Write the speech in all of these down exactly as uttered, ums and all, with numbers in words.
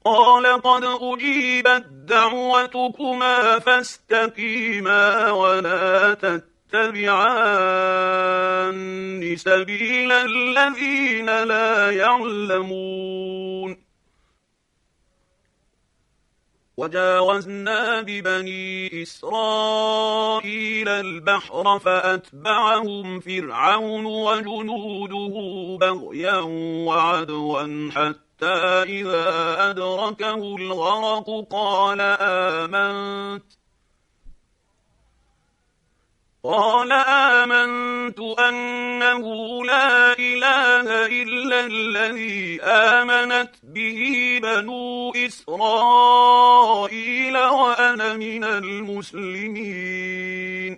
قال قد أجيبت دعوتكما فاستقيما ولا تتبعان سبيل الذين لا يعلمون. وجاوزنا ببني إسرائيل البحر فأتبعهم فرعون وجنوده بغيا وعدوا حتى إذا أدركه الغرق قال آمنت قال آمنت أنه لا إله إلا الذي آمنت به بنو إسرائيل وأنا من المسلمين.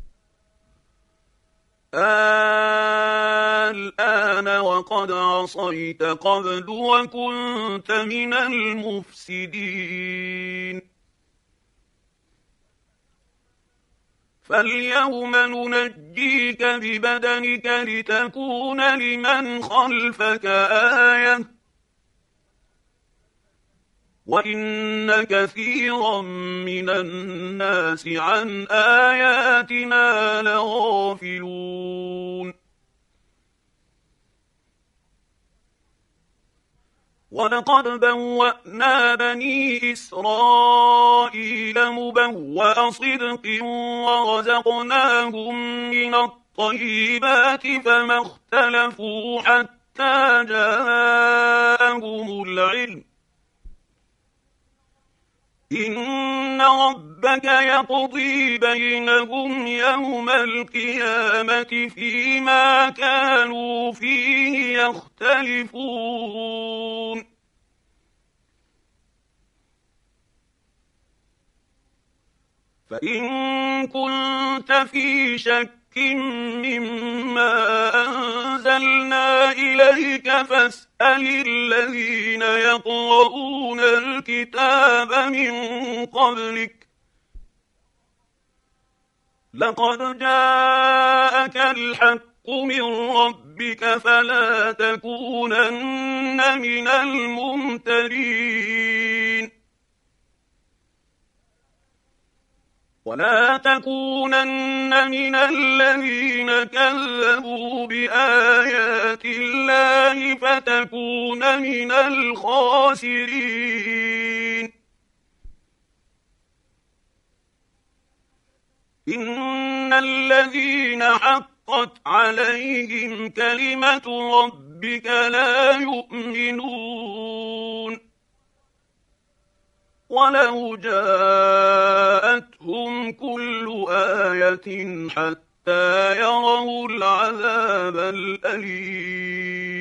الآن وقد عصيت قبل وكنت من المفسدين. فاليوم ننجيك ببدنك لتكون لمن خلفك آية وإن كثيرا من الناس عن آياتنا لغافلون. ولقد بوأنا بني إسرائيل مبوأ صدق ورزقناهم من الطيبات فما اختلفوا حتى جاءهم العلم. إن ربك يقضي بينهم يوم القيامة فيما كانوا فيه يختلفون. فإن كنت في شك مما أنزلنا إليك فاسأل الذين يقرؤون الكتاب من قبلك لقد جاءك الحق من ربك فلا تكونن من الممترين. ولا تكونن من الذين كذبوا بآيات الله فتكون من الخاسرين. إن الذين حقت عليهم كلمة ربك لا يؤمنون ولو جاءتهم كل آية حتى يروا العذاب الأليم.